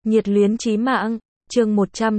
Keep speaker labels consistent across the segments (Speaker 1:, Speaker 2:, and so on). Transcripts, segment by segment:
Speaker 1: Nhiệt luyến chí mạng, chương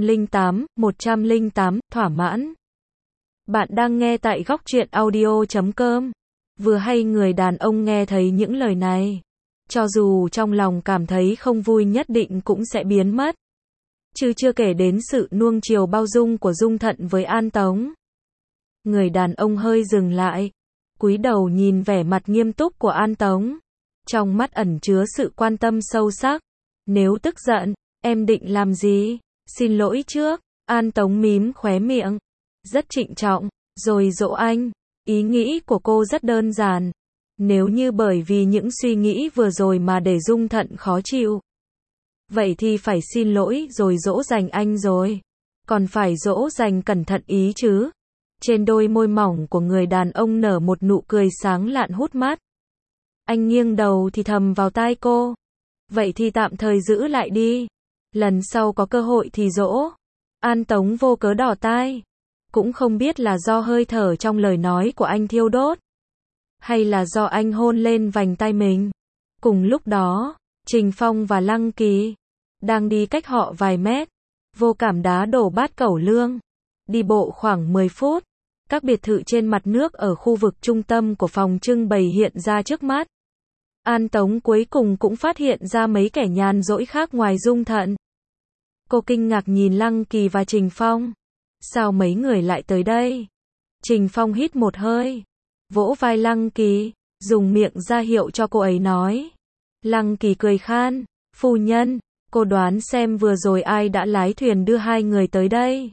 Speaker 1: 108, thỏa mãn. Bạn đang nghe tại góc truyện audio.com. Vừa hay người đàn ông nghe thấy những lời này, cho dù trong lòng cảm thấy không vui nhất định cũng sẽ biến mất. Chứ chưa kể đến sự nuông chiều bao dung của Dung Thận với An Tống. Người đàn ông hơi dừng lại, cúi đầu nhìn vẻ mặt nghiêm túc của An Tống. Trong mắt ẩn chứa sự quan tâm sâu sắc. Nếu tức giận, em định làm gì? Xin lỗi trước. An Tống mím khóe miệng, rất trịnh trọng, rồi dỗ anh. Ý nghĩ của cô rất đơn giản. Nếu như bởi vì những suy nghĩ vừa rồi mà để Dung Thận khó chịu, vậy thì phải xin lỗi rồi dỗ dành anh rồi. Còn phải dỗ dành cẩn thận ý chứ. Trên đôi môi mỏng của người đàn ông nở một nụ cười sáng lạn hút mắt. Anh nghiêng đầu thì thầm vào tai cô. Vậy thì tạm thời giữ lại đi. Lần sau có cơ hội thì dỗ. An Tống vô cớ đỏ tai. Cũng không biết là do hơi thở trong lời nói của anh thiêu đốt, hay là do anh hôn lên vành tai mình. Cùng lúc đó, Trình Phong và Lăng Kỳ đang đi cách họ vài mét. Vô cảm đá đổ bát cẩu lương. Đi bộ khoảng 10 phút. Các biệt thự trên mặt nước ở khu vực trung tâm của phòng trưng bày hiện ra trước mắt. An Tống cuối cùng cũng phát hiện ra mấy kẻ nhàn rỗi khác ngoài Dung Thận. Cô kinh ngạc nhìn Lăng Kỳ và Trình Phong. Sao mấy người lại tới đây? Trình Phong hít một hơi, vỗ vai Lăng Kỳ, dùng miệng ra hiệu cho cô ấy nói. Lăng Kỳ cười khan, phu nhân, cô đoán xem vừa rồi ai đã lái thuyền đưa hai người tới đây.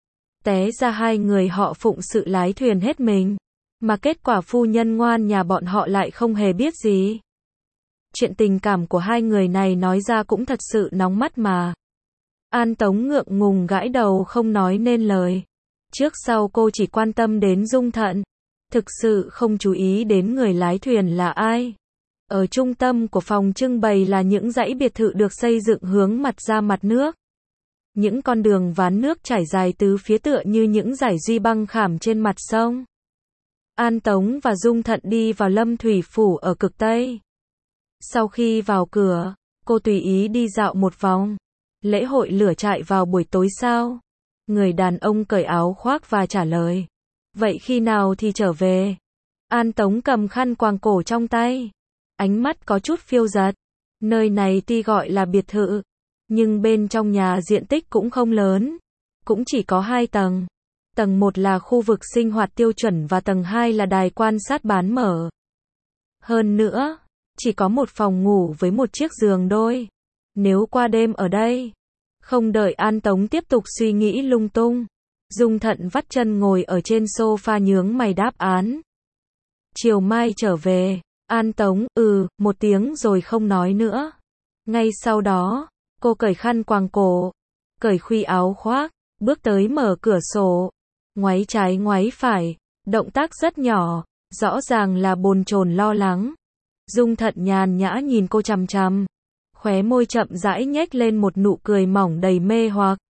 Speaker 1: Té ra hai người họ phụng sự lái thuyền hết mình, mà kết quả phu nhân ngoan nhà bọn họ lại không hề biết gì. Chuyện tình cảm của hai người này nói ra cũng thật sự nóng mắt mà. An Tống ngượng ngùng gãi đầu không nói nên lời. Trước sau cô chỉ quan tâm đến Dung Thận, thực sự không chú ý đến người lái thuyền là ai. Ở trung tâm của phòng trưng bày là những dãy biệt thự được xây dựng hướng mặt ra mặt nước. Những con đường ván nước trải dài tứ phía tựa như những dải duy băng khảm trên mặt sông. An Tống và Dung Thận đi vào Lâm Thủy Phủ ở cực Tây. Sau khi vào cửa, cô tùy ý đi dạo một vòng. Lễ hội lửa trại vào buổi tối sao? Người đàn ông cởi áo khoác và trả lời. Vậy khi nào thì trở về? An Tống cầm khăn quàng cổ trong tay. Ánh mắt có chút phiêu dật. Nơi này tuy gọi là biệt thự, nhưng bên trong nhà diện tích cũng không lớn. Cũng chỉ có 2 tầng. Tầng 1 là khu vực sinh hoạt tiêu chuẩn và tầng 2 là đài quan sát bán mở. Hơn nữa, chỉ có một phòng ngủ với một chiếc giường đôi. Nếu qua đêm ở đây, không đợi An Tống tiếp tục suy nghĩ lung tung, Dung Thận vắt chân ngồi ở trên sofa nhướng mày đáp án. Chiều mai trở về. An Tống, một tiếng rồi không nói nữa. Ngay sau đó, cô cởi khăn quàng cổ, cởi khuy áo khoác, bước tới mở cửa sổ, ngoáy trái ngoáy phải, động tác rất nhỏ, rõ ràng là bồn chồn lo lắng. Dung Thận nhàn nhã nhìn cô chằm chằm, khóe môi chậm rãi nhếch lên một nụ cười mỏng đầy mê hoặc.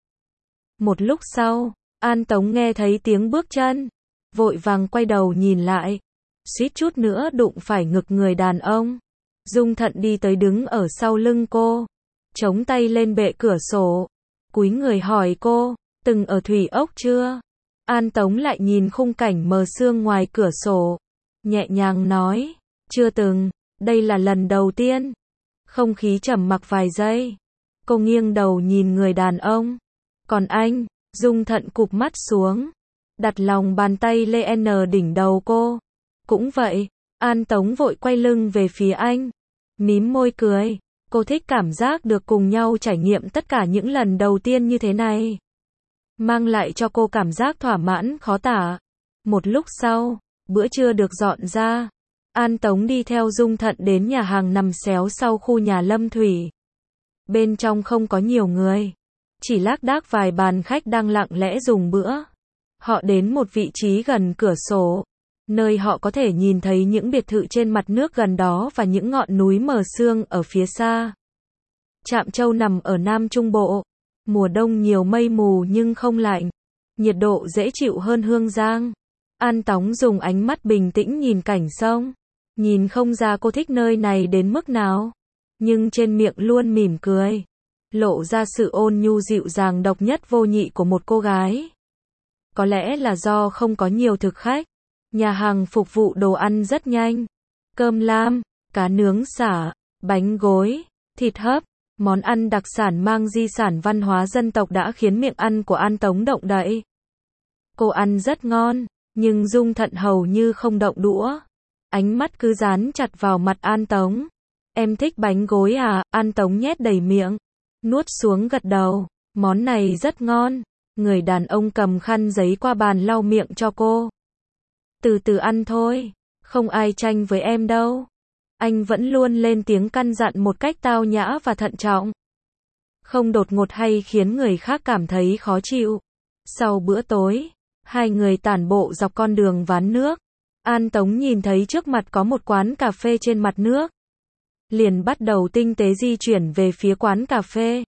Speaker 1: Một lúc sau, An Tống nghe thấy tiếng bước chân, vội vàng quay đầu nhìn lại, suýt chút nữa đụng phải ngực người đàn ông. Dung Thận đi tới đứng ở sau lưng cô, chống tay lên bệ cửa sổ, cúi người hỏi cô, từng ở Thủy Ốc chưa? An Tống lại nhìn khung cảnh mờ sương ngoài cửa sổ, nhẹ nhàng nói, chưa từng, đây là lần đầu tiên. Không khí trầm mặc vài giây. Cô nghiêng đầu nhìn người đàn ông. Còn anh? Dung Thận cụp mắt xuống, đặt lòng bàn tay lên đỉnh đầu cô. Cũng vậy. An Tống vội quay lưng về phía anh, mím môi cười. Cô thích cảm giác được cùng nhau trải nghiệm tất cả những lần đầu tiên như thế này. Mang lại cho cô cảm giác thỏa mãn khó tả. Một lúc sau, bữa trưa được dọn ra. An Tống đi theo Dung Thận đến nhà hàng nằm xéo sau khu nhà Lâm Thủy. Bên trong không có nhiều người, chỉ lác đác vài bàn khách đang lặng lẽ dùng bữa. Họ đến một vị trí gần cửa sổ, nơi họ có thể nhìn thấy những biệt thự trên mặt nước gần đó và những ngọn núi mờ sương ở phía xa. Trạm Châu nằm ở Nam Trung Bộ. Mùa đông nhiều mây mù nhưng không lạnh. Nhiệt độ dễ chịu hơn Hương Giang. An Tống dùng ánh mắt bình tĩnh nhìn cảnh sông. Nhìn không ra cô thích nơi này đến mức nào, nhưng trên miệng luôn mỉm cười. lộ ra sự ôn nhu dịu dàng độc nhất vô nhị của một cô gái. Có lẽ là do không có nhiều thực khách, nhà hàng phục vụ đồ ăn rất nhanh. Cơm lam, cá nướng sả, bánh gối, thịt hấp, món ăn đặc sản mang di sản văn hóa dân tộc đã khiến miệng ăn của An Tống động đậy. Cô ăn rất ngon, nhưng Dung Thận hầu như không động đũa. Ánh mắt cứ dán chặt vào mặt An Tống. Em thích bánh gối à? An Tống nhét đầy miệng, nuốt xuống gật đầu. Món này rất ngon. Người đàn ông cầm khăn giấy qua bàn lau miệng cho cô. Từ từ ăn thôi, không ai tranh với em đâu. Anh vẫn luôn lên tiếng căn dặn một cách tao nhã và thận trọng. Không đột ngột hay khiến người khác cảm thấy khó chịu. Sau bữa tối, hai người tản bộ dọc con đường ván nước. An Tống nhìn thấy trước mặt có một quán cà phê trên mặt nước. Liền bắt đầu tinh tế di chuyển về phía quán cà phê.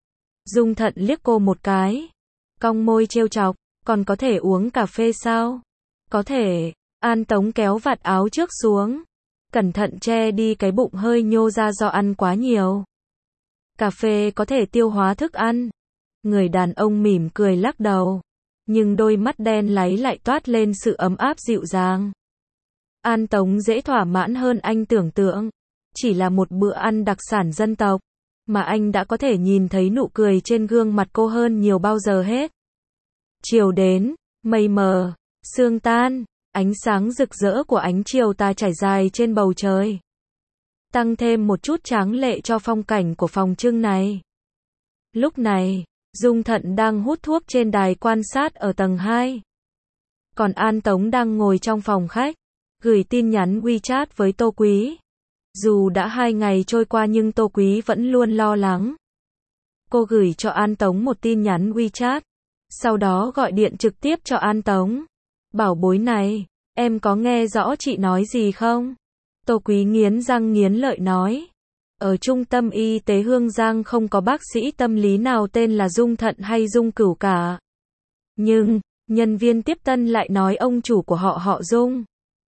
Speaker 1: Dung Thận liếc cô một cái. Cong môi trêu chọc, còn có thể uống cà phê sao? Có thể. An Tống kéo vạt áo trước xuống. Cẩn thận che đi cái bụng hơi nhô ra do ăn quá nhiều. Cà phê có thể tiêu hóa thức ăn. Người đàn ông mỉm cười lắc đầu. Nhưng đôi mắt đen láy lại toát lên sự ấm áp dịu dàng. An Tống dễ thỏa mãn hơn anh tưởng tượng. Chỉ là một bữa ăn đặc sản dân tộc, mà anh đã có thể nhìn thấy nụ cười trên gương mặt cô hơn nhiều bao giờ hết. Chiều đến, mây mờ, sương tan, ánh sáng rực rỡ của ánh chiều tà trải dài trên bầu trời. Tăng thêm một chút tráng lệ cho phong cảnh của phòng trưng này. Lúc này, Dung Thận đang hút thuốc trên đài quan sát ở tầng 2. Còn An Tống đang ngồi trong phòng khách, gửi tin nhắn WeChat với Tô Quý. Dù đã 2 ngày trôi qua nhưng Tô Quý vẫn luôn lo lắng. Cô gửi cho An Tống một tin nhắn WeChat, sau đó gọi điện trực tiếp cho An Tống. Bảo bối này, em có nghe rõ chị nói gì không? Tô Quý nghiến răng nghiến lợi nói. Ở trung tâm y tế Hương Giang không có bác sĩ tâm lý nào tên là Dung Thận hay Dung Cửu cả. Nhưng, nhân viên tiếp tân lại nói ông chủ của họ Dung.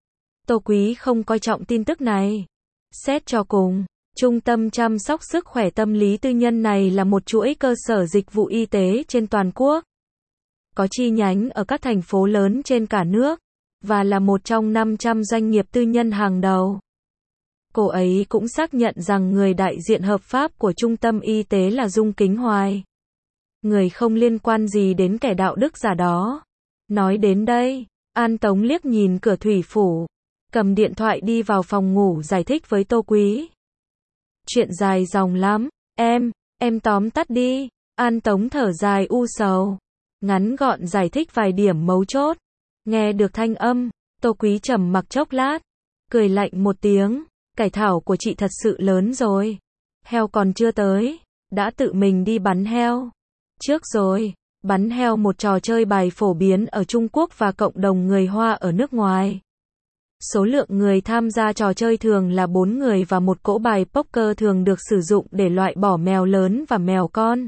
Speaker 1: Tô Quý không coi trọng tin tức này. Xét cho cùng, trung tâm chăm sóc sức khỏe tâm lý tư nhân này là một chuỗi cơ sở dịch vụ y tế trên toàn quốc. Có chi nhánh ở các thành phố lớn trên cả nước, và là một trong 500 doanh nghiệp tư nhân hàng đầu. Cô ấy cũng xác nhận rằng người đại diện hợp pháp của trung tâm y tế là Dung Kính Hoài. Người không liên quan gì đến kẻ đạo đức giả đó. Nói đến đây, An Tống liếc nhìn cửa thủy phủ, cầm điện thoại đi vào phòng ngủ giải thích với Tô Quý. Chuyện dài dòng lắm, em tóm tắt đi. An Tống thở dài u sầu, ngắn gọn giải thích vài điểm mấu chốt. Nghe được thanh âm, Tô Quý trầm mặc chốc lát, cười lạnh một tiếng. Cải thảo của chị thật sự lớn rồi. Heo còn chưa tới, đã tự mình đi bắn heo. Trước rồi, bắn heo một trò chơi bài phổ biến ở Trung Quốc và cộng đồng người Hoa ở nước ngoài. Số lượng người tham gia trò chơi thường là 4 người và một cỗ bài poker thường được sử dụng để loại bỏ mèo lớn và mèo con.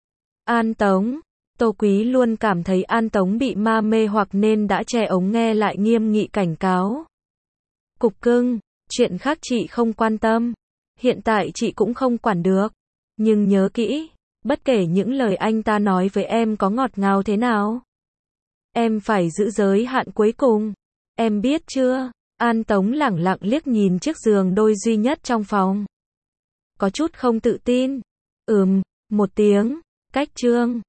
Speaker 1: An Tống, Tô Quý luôn cảm thấy An Tống bị ma mê hoặc nên đã che ống nghe lại nghiêm nghị cảnh cáo. Cục cưng, chuyện khác chị không quan tâm. Hiện tại chị cũng không quản được. Nhưng nhớ kỹ, bất kể những lời anh ta nói với em có ngọt ngào thế nào, em phải giữ giới hạn cuối cùng. Em biết chưa? An Tống lẳng lặng liếc nhìn chiếc giường đôi duy nhất trong phòng. Có chút không tự tin. Một tiếng, cách chương.